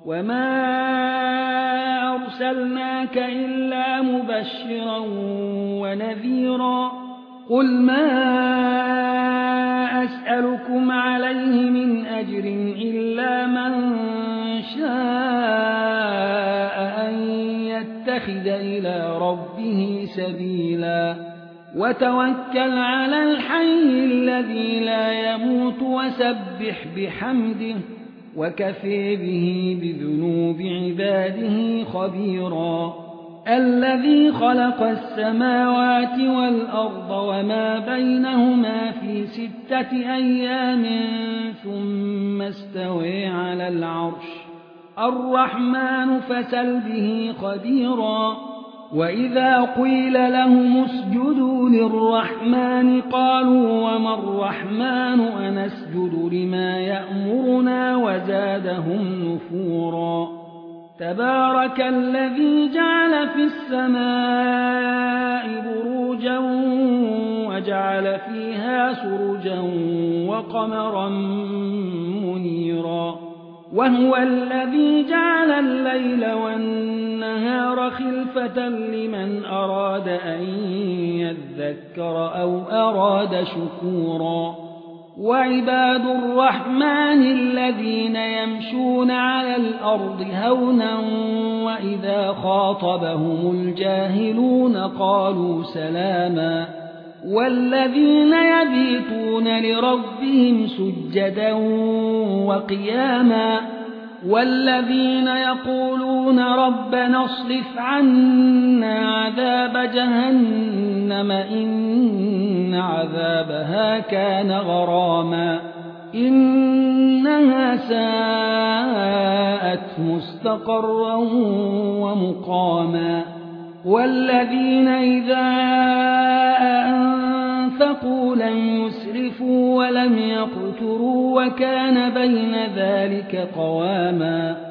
وما أرسلناك إلا مبشرا ونذيرا قل ما أسألكم عليه من أجر إلا من شاء أن يتخذ إلى ربه سبيلا وتوكل على الحي الذي لا يموت وسبح بحمده وكفى به بذنوب عباده خبيرا الذي خلق السماوات والأرض وما بينهما في 6 أيام ثم استوى على العرش الرحمن فسل به خبيرا وإذا قيل لهم اسجدوا للرحمن قالوا وما الرحمن أنسجد لما يأمرنا وزادهم نفورا تبارك الذي جعل في السماء بروجا وجعل فيها سرجا وقمرا منيرا وهو الذي جعل الليل والنهار خلفة لمن أراد أن يذكر أو أراد شكورا وعباد الرحمن الذين يمشون على الأرض هونا وإذا خاطبهم الجاهلون قالوا سلاما والذين يبيتون لربهم سجدا وقياما والذين يقولون ربنا اصرف عنا عذاب جهنم إن عذابها كان غراما إنها ساءت مستقرا ومقاما والذين إذا أنفقوا لم يسرفوا ولم يقتروا وكان بين ذلك قواما